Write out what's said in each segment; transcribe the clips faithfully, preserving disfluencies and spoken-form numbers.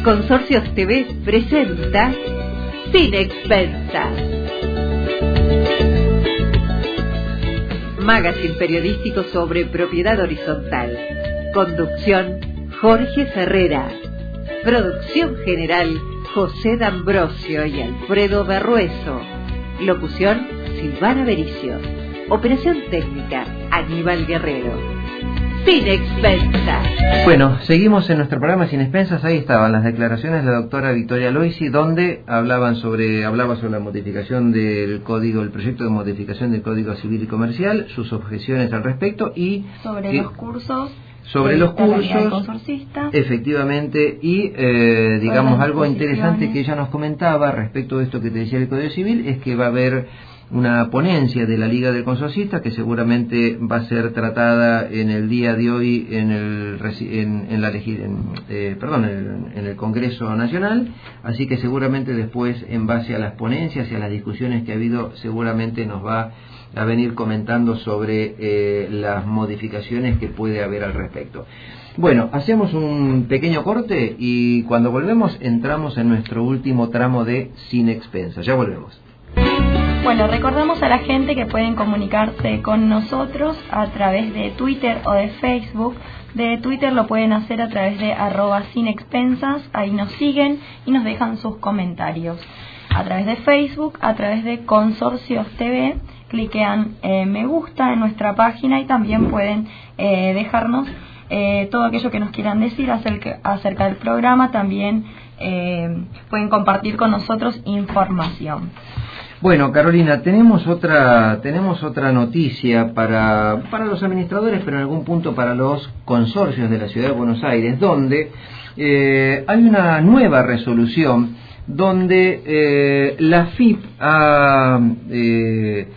Consorcios T V presenta Sin Expensas. Magazine periodístico sobre propiedad horizontal. Conducción, Jorge Ferrera. Producción general, José D'Ambrosio y Alfredo Berrueso. Locución, Silvana Bericio. Operación técnica, Aníbal Guerrero. Sin Expensas. Bueno, seguimos en nuestro programa Sin Expensas. Ahí estaban las declaraciones de la doctora Victoria Loisi, donde hablaban sobre, hablaba sobre la modificación del código, el proyecto de modificación del Código Civil y Comercial, sus objeciones al respecto y sobre que, los cursos. sobre los cursos, efectivamente, y eh, digamos algo interesante que ella nos comentaba respecto de esto que te decía el Código Civil, es que va a haber una ponencia de la Liga del Consorcista que seguramente va a ser tratada en el día de hoy en el en, en la en, eh, perdón en, en el Congreso Nacional, así que seguramente después, en base a las ponencias y a las discusiones que ha habido, seguramente nos va a venir comentando sobre eh, las modificaciones que puede haber al respecto. Bueno, hacemos un pequeño corte y cuando volvemos entramos en nuestro último tramo de Sin Expensas. Ya volvemos. Bueno, recordamos a la gente que pueden comunicarse con nosotros a través de Twitter o de Facebook. De Twitter lo pueden hacer a través de arroba sin expensas, ahí nos siguen y nos dejan sus comentarios. A través de Facebook, a través de Consorcios T V, cliquean eh, me gusta en nuestra página y también pueden eh, dejarnos eh, todo aquello que nos quieran decir acerca, acerca del programa. También eh, pueden compartir con nosotros información. Bueno, Carolina, tenemos otra tenemos otra noticia para para los administradores, pero en algún punto para los consorcios de la Ciudad de Buenos Aires, donde eh, hay una nueva resolución donde eh, la F I P ha eh,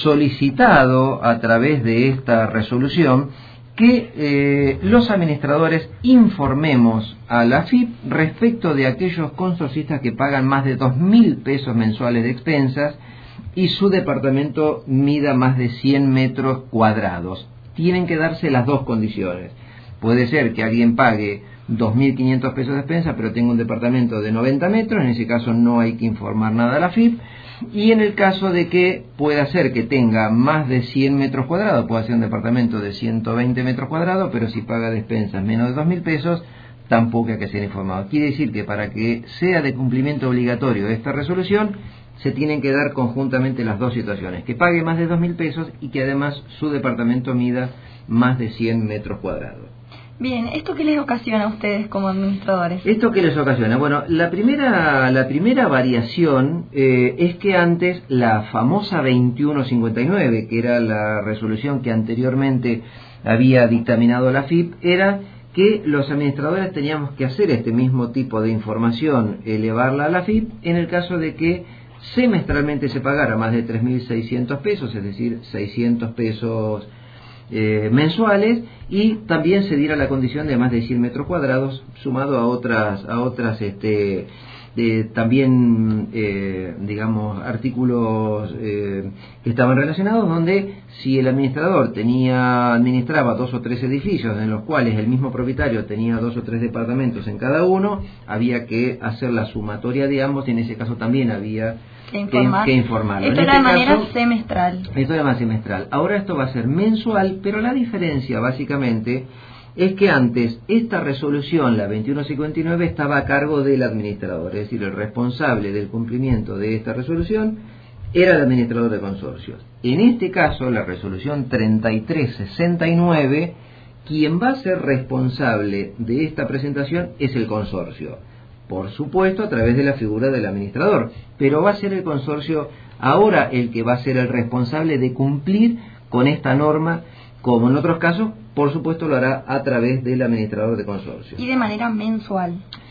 solicitado a través de esta resolución que eh, los administradores informemos a la F I P respecto de aquellos consorcistas que pagan más de dos mil pesos mensuales de expensas y su departamento mida más de cien metros cuadrados. Tienen que darse las dos condiciones. Puede ser que alguien pague dos mil quinientos pesos de expensas, pero tenga un departamento de noventa metros, en ese caso no hay que informar nada a la F I P. Y en el caso de que pueda ser que tenga más de cien metros cuadrados, puede ser un departamento de ciento veinte metros cuadrados, pero si paga despensas menos de dos mil pesos, tampoco hay que ser informado. Quiere decir que para que sea de cumplimiento obligatorio esta resolución, se tienen que dar conjuntamente las dos situaciones: que pague más de dos mil pesos y que además su departamento mida más de cien metros cuadrados. Bien, ¿esto qué les ocasiona a ustedes como administradores? ¿Esto qué les ocasiona? Bueno, la primera, la primera variación eh, es que antes la famosa veintiuno cincuenta y nueve, que era la resolución que anteriormente había dictaminado la F I P, era que los administradores teníamos que hacer este mismo tipo de información, elevarla a la F I P, en el caso de que semestralmente se pagara más de tres mil seiscientos pesos, es decir, seiscientos pesos Eh, mensuales, y también se diera la condición de más de cien metros cuadrados, sumado a otras a otras este eh, también eh, digamos artículos eh, que estaban relacionados, donde si el administrador tenía administraba dos o tres edificios en los cuales el mismo propietario tenía dos o tres departamentos en cada uno, había que hacer la sumatoria de ambos, y en ese caso también había que informar. Que, que informarlo. Esto en era este de manera caso, semestral. Esto era más semestral. Ahora esto va a ser mensual, pero la diferencia básicamente es que antes esta resolución, la veintiuno cincuenta y nueve, estaba a cargo del administrador, es decir, el responsable del cumplimiento de esta resolución era el administrador de consorcios. En este caso, la resolución treinta y tres sesenta y nueve, quien va a ser responsable de esta presentación es el consorcio. Por supuesto, a través de la figura del administrador, pero va a ser el consorcio ahora el que va a ser el responsable de cumplir con esta norma, como en otros casos, por supuesto lo hará a través del administrador de consorcio. Y de manera mensual.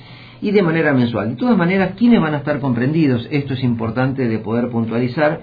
Y de manera mensual. De todas maneras, ¿quiénes van a estar comprendidos? Esto es importante de poder puntualizar.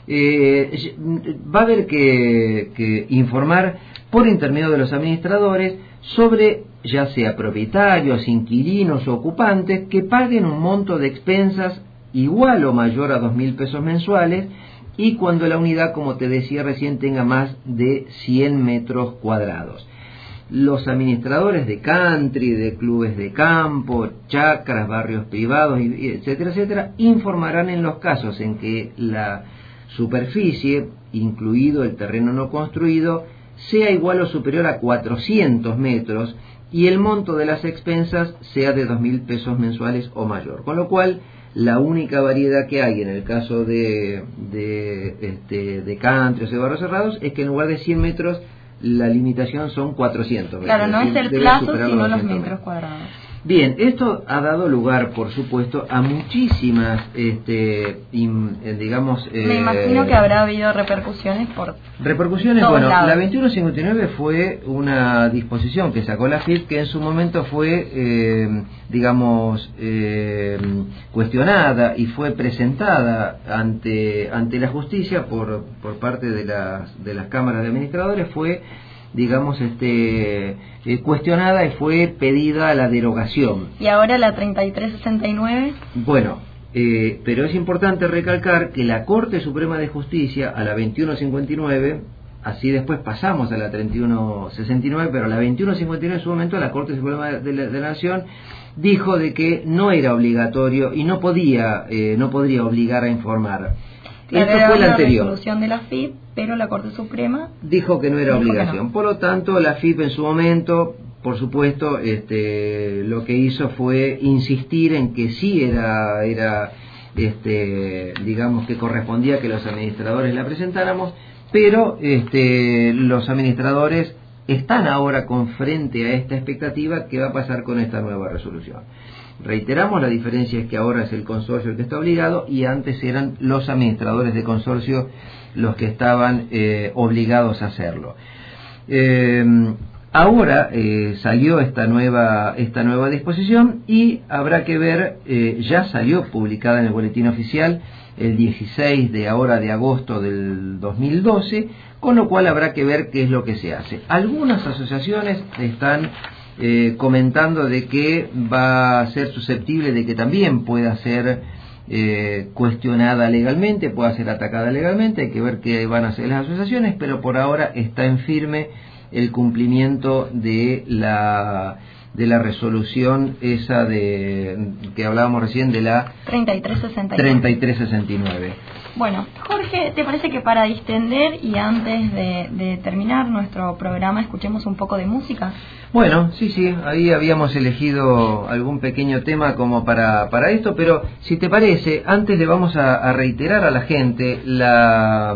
Eh, va a haber que, que informar por intermedio de los administradores sobre, ya sea propietarios, inquilinos o ocupantes, que paguen un monto de expensas igual o mayor a dos mil pesos mensuales, y cuando la unidad, como te decía recién, tenga más de cien metros cuadrados. los administradores de country, de clubes de campo, chacras, barrios privados, etcétera, etcétera, informarán en los casos en que la superficie, incluido el terreno no construido, sea igual o superior a cuatrocientos metros y el monto de las expensas sea de dos mil pesos mensuales o mayor. Con lo cual, la única variedad que hay en el caso de, de, este, de country o de barrios cerrados es que en lugar de cien metros, la limitación son cuatrocientos metros. Claro, no es el plazo, sino los metros cuadrados. Bien, esto ha dado lugar, por supuesto, a muchísimas, este, in, digamos... Me eh, imagino que habrá habido repercusiones por... Repercusiones, bueno, lados. La veintiuno cincuenta y nueve fue una disposición que sacó la F I P que en su momento fue, eh, digamos, eh, cuestionada y fue presentada ante ante la justicia por por parte de las de las cámaras de administradores, fue... digamos, este eh, cuestionada y fue pedida la derogación. ¿Y ahora la treinta y tres sesenta y nueve? Bueno, eh, pero es importante recalcar que la Corte Suprema de Justicia, a la veintiuno cincuenta y nueve, así después pasamos a la treinta y uno sesenta y nueve, pero a la veintiuno cincuenta y nueve en su momento la Corte Suprema de la, de la Nación dijo de que no era obligatorio y no podía, eh, no podría obligar a informar. Claro, esto fue la anterior. Resolución de la F I P, pero la Corte Suprema dijo que no era obligación. No. Por lo tanto, la F I P en su momento, por supuesto, este, lo que hizo fue insistir en que sí era, era, este, digamos que correspondía que los administradores la presentáramos, pero este, los administradores están ahora con frente a esta expectativa que va a pasar con esta nueva resolución. Reiteramos, la diferencia es que ahora es el consorcio el que está obligado y antes eran los administradores de consorcio los que estaban eh, obligados a hacerlo. Eh, ahora eh, salió esta nueva esta nueva disposición y habrá que ver, eh, ya salió publicada en el boletín oficial el dieciséis de ahora de agosto del dos mil doce, con lo cual habrá que ver qué es lo que se hace. Algunas asociaciones están Eh, comentando de que va a ser susceptible de que también pueda ser eh, cuestionada legalmente, pueda ser atacada legalmente. Hay que ver qué van a hacer las asociaciones, pero por ahora está en firme el cumplimiento de la de la resolución esa de que hablábamos recién, de la treinta y tres sesenta y nueve. Bueno, Jorge, ¿te parece que para distender y antes de, de terminar nuestro programa escuchemos un poco de música? Bueno, sí, sí, ahí habíamos elegido algún pequeño tema como para, para esto, pero si te parece, antes le vamos a, a reiterar a la gente la,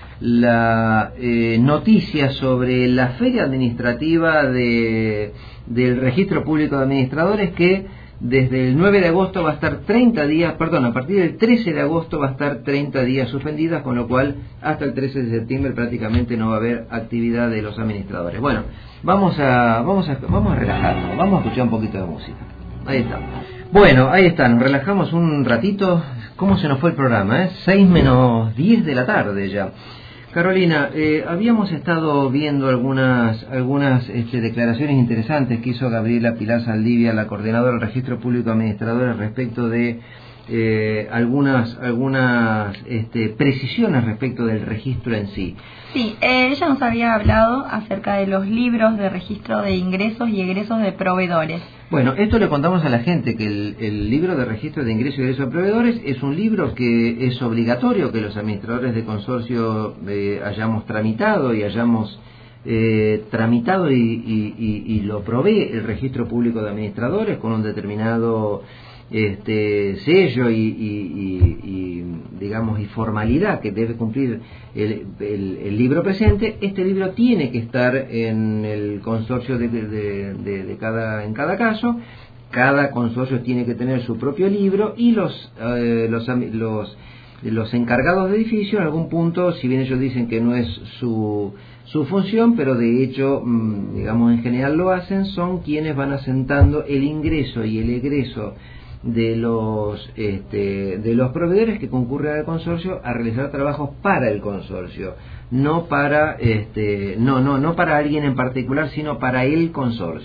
la eh, noticia sobre la feria administrativa de, del Registro Público de Administradores, que desde el nueve de agosto va a estar treinta días, perdón, a partir del trece de agosto va a estar treinta días suspendida, con lo cual hasta el trece de septiembre prácticamente no va a haber actividad de los administradores. Bueno, vamos a vamos a vamos a relajarnos, vamos a escuchar un poquito de música. Ahí está. Bueno, ahí está, nos relajamos un ratito. ¿Cómo se nos fue el programa? ¿Eh? seis menos diez de la tarde ya. Carolina, eh, habíamos estado viendo algunas algunas este, declaraciones interesantes que hizo Gabriela Pilar Saldivia, la coordinadora del Registro Público de Administradores, respecto de eh, algunas algunas este, precisiones respecto del registro en sí. Sí, eh, ella nos había hablado acerca de los libros de registro de ingresos y egresos de proveedores. Bueno, esto le contamos a la gente, que el, el libro de registro de ingresos y egresos de proveedores es un libro que es obligatorio que los administradores de consorcio eh, hayamos tramitado y hayamos eh, tramitado y, y, y, y lo provee el Registro Público de Administradores con un determinado este sello y, y, y, y digamos y formalidad que debe cumplir el, el, el libro presente. Este libro tiene que estar en el consorcio de, de, de, de cada en cada caso. Cada consorcio tiene que tener su propio libro y los eh, los, los los encargados de edificio en algún punto, si bien ellos dicen que no es su su función, pero de hecho digamos en general lo hacen, son quienes van asentando el ingreso y el egreso de los este, de los proveedores que concurren al consorcio a realizar trabajos para el consorcio, no para este no no no para alguien en particular, sino para el consorcio.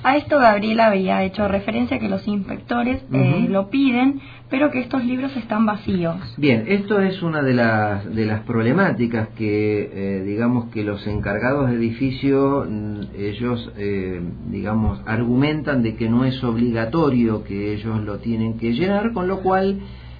A esto Gabriela había hecho referencia que los inspectores uh-huh. eh, lo piden, pero que estos libros están vacíos. Bien, esto es una de las de las problemáticas que, eh, digamos, que los encargados de edificio, ellos, eh, digamos, argumentan de que no es obligatorio que ellos lo tienen que llenar, con lo cual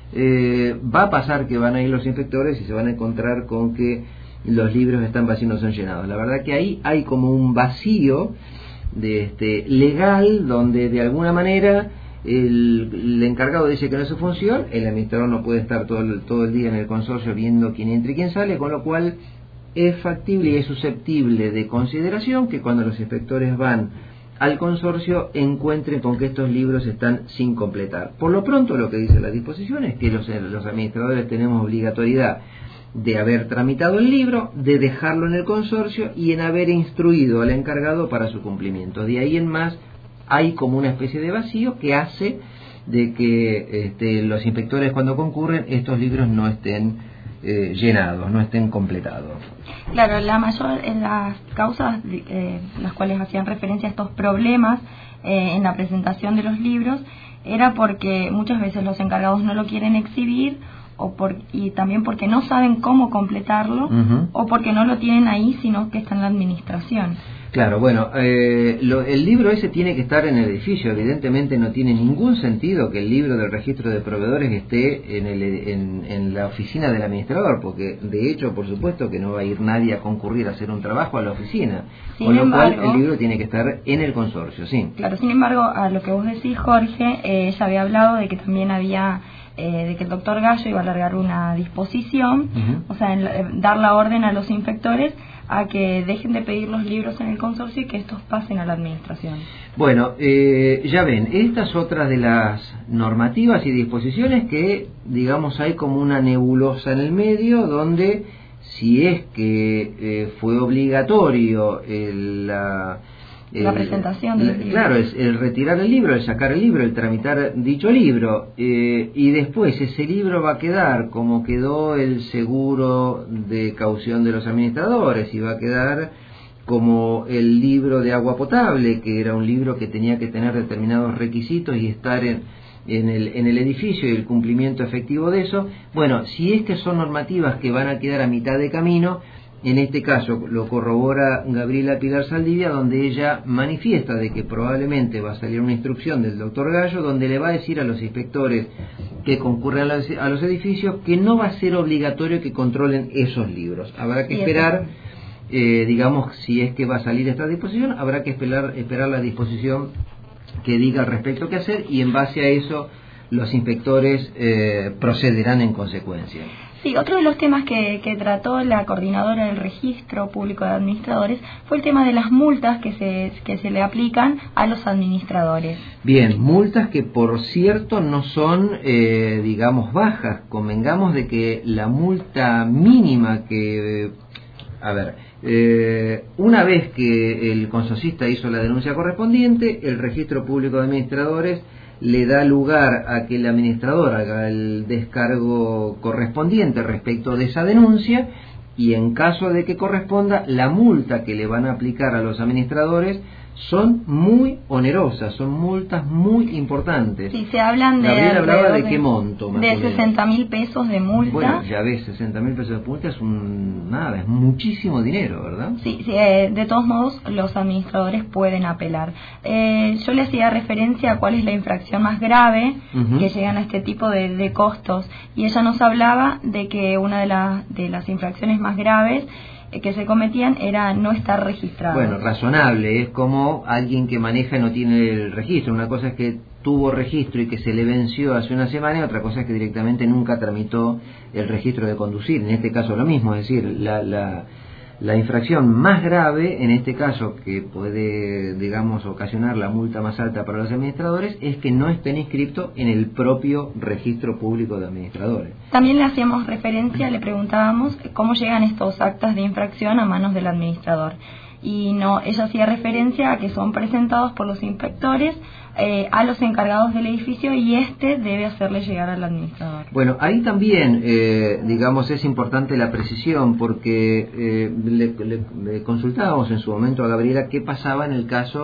eh, va a pasar que van a ir los inspectores y se van a encontrar con que los libros están vacíos, no son llenados. La verdad que ahí hay como un vacío de este legal, donde de alguna manera el, el encargado dice que no es su función, el administrador no puede estar todo el, todo el día en el consorcio viendo quién entra y quién sale, con lo cual es factible y es susceptible de consideración que cuando los inspectores van al consorcio encuentren con que estos libros están sin completar. Por lo pronto, lo que dice la disposición es que los, los administradores tenemos obligatoriedad de haber tramitado el libro, de dejarlo en el consorcio y en haber instruido al encargado para su cumplimiento. De ahí en más hay como una especie de vacío que hace de que este, los inspectores cuando concurren estos libros no estén eh, llenados, no estén completados. Claro, la mayor en las causas eh, las cuales hacían referencia a estos problemas eh, en la presentación de los libros era porque muchas veces los encargados no lo quieren exhibir o por, y también porque no saben cómo completarlo uh-huh. o porque no lo tienen ahí sino que está en la administración. Claro, bueno, eh, lo, el libro ese tiene que estar en el edificio. Evidentemente no tiene ningún sentido que el libro del registro de proveedores esté en, el, en, en la oficina del administrador, porque de hecho, por supuesto que no va a ir nadie a concurrir a hacer un trabajo a la oficina. Sin Con lo embargo, cual el libro tiene que estar en el consorcio, sí. Claro, sin embargo, a lo que vos decís, Jorge, eh, ella había hablado de que también había... Eh, de que el doctor Gallo iba a alargar una disposición, uh-huh. o sea, en, eh, dar la orden a los inspectores a que dejen de pedir los libros en el consorcio y que estos pasen a la administración. Bueno, eh, ya ven, esta es otra de las normativas y disposiciones que, digamos, hay como una nebulosa en el medio, donde si es que eh, fue obligatorio el, la... la el, presentación del libro. Claro, es el retirar el libro, el sacar el libro, el tramitar dicho libro, eh, y después ese libro va a quedar como quedó el seguro de caución de los administradores, y va a quedar como el libro de agua potable, que era un libro que tenía que tener determinados requisitos y estar en, en, el, en el edificio y el cumplimiento efectivo de eso. Bueno, si es que son normativas que van a quedar a mitad de camino, en este caso lo corrobora Gabriela Pilar Saldivia, donde ella manifiesta de que probablemente va a salir una instrucción del doctor Gallo donde le va a decir a los inspectores que concurren a los, a los edificios que no va a ser obligatorio que controlen esos libros. Habrá que esperar, eh, digamos, si es que va a salir esta disposición, habrá que esperar, esperar la disposición que diga al respecto qué hacer, y en base a eso los inspectores eh, procederán en consecuencia. Sí, otro de los temas que, que trató la coordinadora del Registro Público de Administradores fue el tema de las multas que se, que se le aplican a los administradores. Bien, multas que por cierto no son, eh, digamos, bajas. Convengamos de que la multa mínima que... A ver, eh, una vez que el consorcista hizo la denuncia correspondiente, el Registro Público de Administradores le da lugar a que el administrador haga el descargo correspondiente respecto de esa denuncia, y en caso de que corresponda, la multa que le van a aplicar a los administradores son muy onerosas, son multas muy importantes. Sí, se hablan de... Gabriel hablaba de, de qué monto, más de sesenta mil pesos de multa. Bueno, ya ves, sesenta mil pesos de multa es un... nada, es muchísimo dinero, ¿verdad? Sí, sí eh, de todos modos los administradores pueden apelar. Eh, yo le hacía referencia a cuál es la infracción más grave uh-huh. que llegan a este tipo de, de costos, y ella nos hablaba de que una de, la, de las infracciones más graves que se cometían era no estar registrado. Bueno, razonable, es como alguien que maneja y no tiene el registro. Una cosa es que tuvo registro y que se le venció hace una semana, y otra cosa es que directamente nunca tramitó el registro de conducir. En este caso lo mismo, es decir, la, la, la infracción más grave, en este caso, que puede, digamos, ocasionar la multa más alta para los administradores, es que no estén inscritos en el propio Registro Público de Administradores. También le hacíamos referencia, le preguntábamos cómo llegan estos actas de infracción a manos del administrador. Y no, ella hacía referencia a que son presentados por los inspectores eh, a los encargados del edificio, y este debe hacerle llegar al administrador. Bueno, ahí también, eh, digamos, es importante la precisión, porque eh, le, le, le consultábamos en su momento a Gabriela qué pasaba en el caso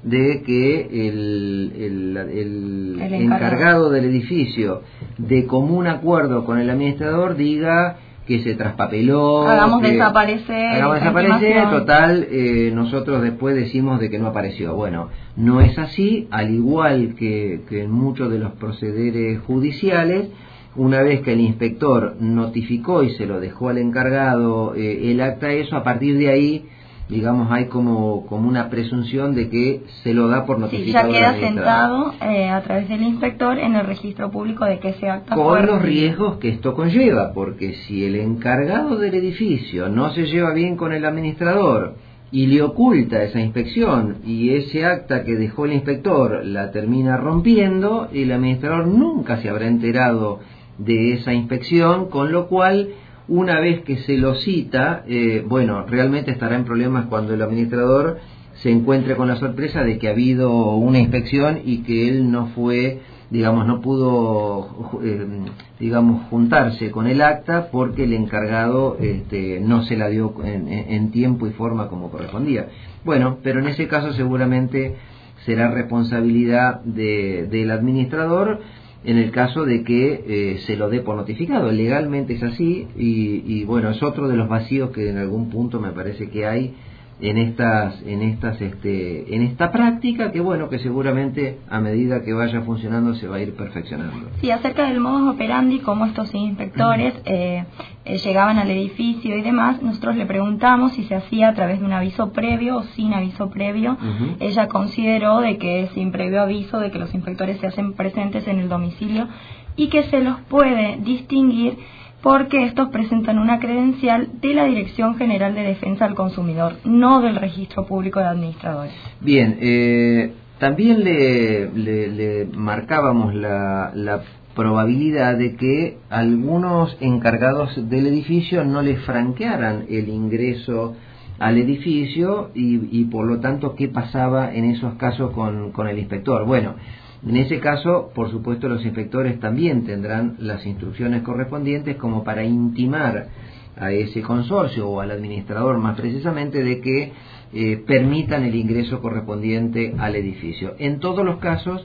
de que el, el, el, el encargado. encargado del edificio, de común acuerdo con el administrador, diga que se traspapeló, hagamos que desaparecer, hagamos desaparecer, total, eh, nosotros después decimos de que no apareció. Bueno, no es así, al igual que, que en muchos de los procederes judiciales. Una vez que el inspector notificó y se lo dejó al encargado eh, el acta, eso, a partir de ahí, digamos, hay como, como una presunción de que se lo da por notificado. Sí, ya queda sentado eh, a través del inspector en el registro público de que ese acta con fue los riesgos que esto conlleva, porque si el encargado del edificio no se lleva bien con el administrador y le oculta esa inspección y ese acta que dejó el inspector la termina rompiendo, el administrador nunca se habrá enterado de esa inspección, con lo cual una vez que se lo cita, eh, bueno, realmente estará en problemas cuando el administrador se encuentre con la sorpresa de que ha habido una inspección y que él no fue, digamos, no pudo, eh, digamos, juntarse con el acta porque el encargado este, no se la dio en, en tiempo y forma como correspondía. Bueno, pero en ese caso seguramente será responsabilidad de, del administrador, en el caso de que eh, se lo dé por notificado. Legalmente es así y, y bueno, es otro de los vacíos que en algún punto me parece que hay en estas en estas este en esta práctica, que bueno, que seguramente a medida que vaya funcionando se va a ir perfeccionando. Sí, acerca del modus operandi, cómo estos inspectores eh, eh, llegaban al edificio y demás, nosotros le preguntamos si se hacía a través de un aviso previo o sin aviso previo. Uh-huh. Ella consideró de que sin previo aviso, de que los inspectores se hacen presentes en el domicilio y que se los puede distinguir porque estos presentan una credencial de la Dirección General de Defensa del Consumidor, no del Registro Público de Administradores. Bien, eh, también le, le, le marcábamos la, la probabilidad de que algunos encargados del edificio no les franquearan el ingreso al edificio y, y por lo tanto qué pasaba en esos casos con, con el inspector. Bueno, en ese caso, por supuesto, los inspectores también tendrán las instrucciones correspondientes como para intimar a ese consorcio o al administrador más precisamente de que eh, permitan el ingreso correspondiente al edificio. En todos los casos,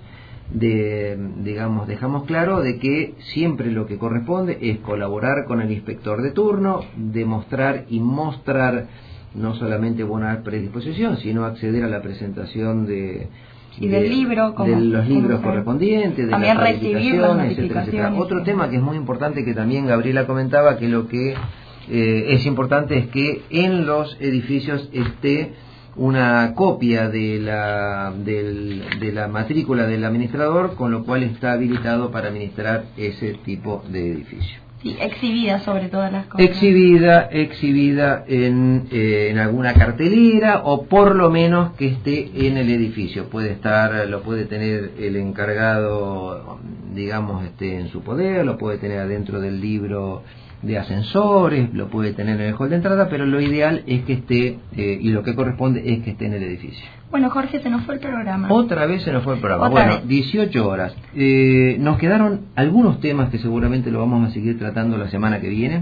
de, digamos, dejamos claro de que siempre lo que corresponde es colaborar con el inspector de turno, demostrar y mostrar no solamente buena predisposición, sino acceder a la presentación de y del de, libro, como, de los libros correspondientes, de también las recibir las notificaciones, etcétera, etcétera. Otro tema que es muy importante, que también Gabriela comentaba, que lo que eh, es importante es que en los edificios esté una copia de la del, de la matrícula del administrador, con lo cual está habilitado para administrar ese tipo de edificio. Sí, exhibida sobre todas las cosas. Exhibida, exhibida en, eh, en alguna cartelera o por lo menos que esté en el edificio. Puede estar, lo puede tener el encargado, digamos, este, en su poder, lo puede tener adentro del libro de ascensores, lo puede tener en el hall de entrada, pero lo ideal es que esté, eh, y lo que corresponde es que esté en el edificio. Bueno, Jorge, se nos fue el programa. Otra vez se nos fue el programa. Otra bueno, vez. dieciocho horas. Eh, nos quedaron algunos temas que seguramente lo vamos a seguir tratando la semana que viene.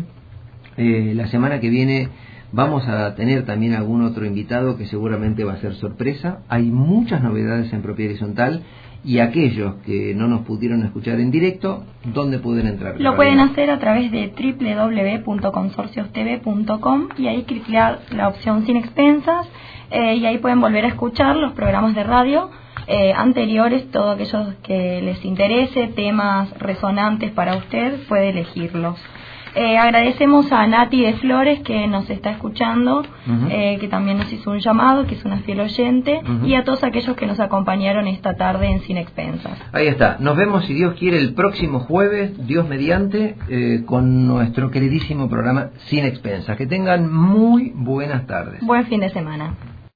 Eh, la semana que viene vamos a tener también algún otro invitado que seguramente va a ser sorpresa. Hay muchas novedades en Propiedad Horizontal. Y aquellos que no nos pudieron escuchar en directo, ¿dónde pueden entrar? Lo pueden hacer a través de doble u doble u doble u punto consorcios t v punto com y ahí clicar la opción sin expensas eh, y ahí pueden volver a escuchar los programas de radio eh, anteriores, todos aquellos que les interese, temas resonantes para usted, puede elegirlos. Eh, agradecemos a Nati de Flores que nos está escuchando, uh-huh. eh, que también nos hizo un llamado, que es una fiel oyente, uh-huh. y a todos aquellos que nos acompañaron esta tarde en Sin Expensas. Ahí está, nos vemos si Dios quiere el próximo jueves, Dios mediante, eh, con nuestro queridísimo programa Sin Expensas. Que tengan muy buenas tardes. Buen fin de semana.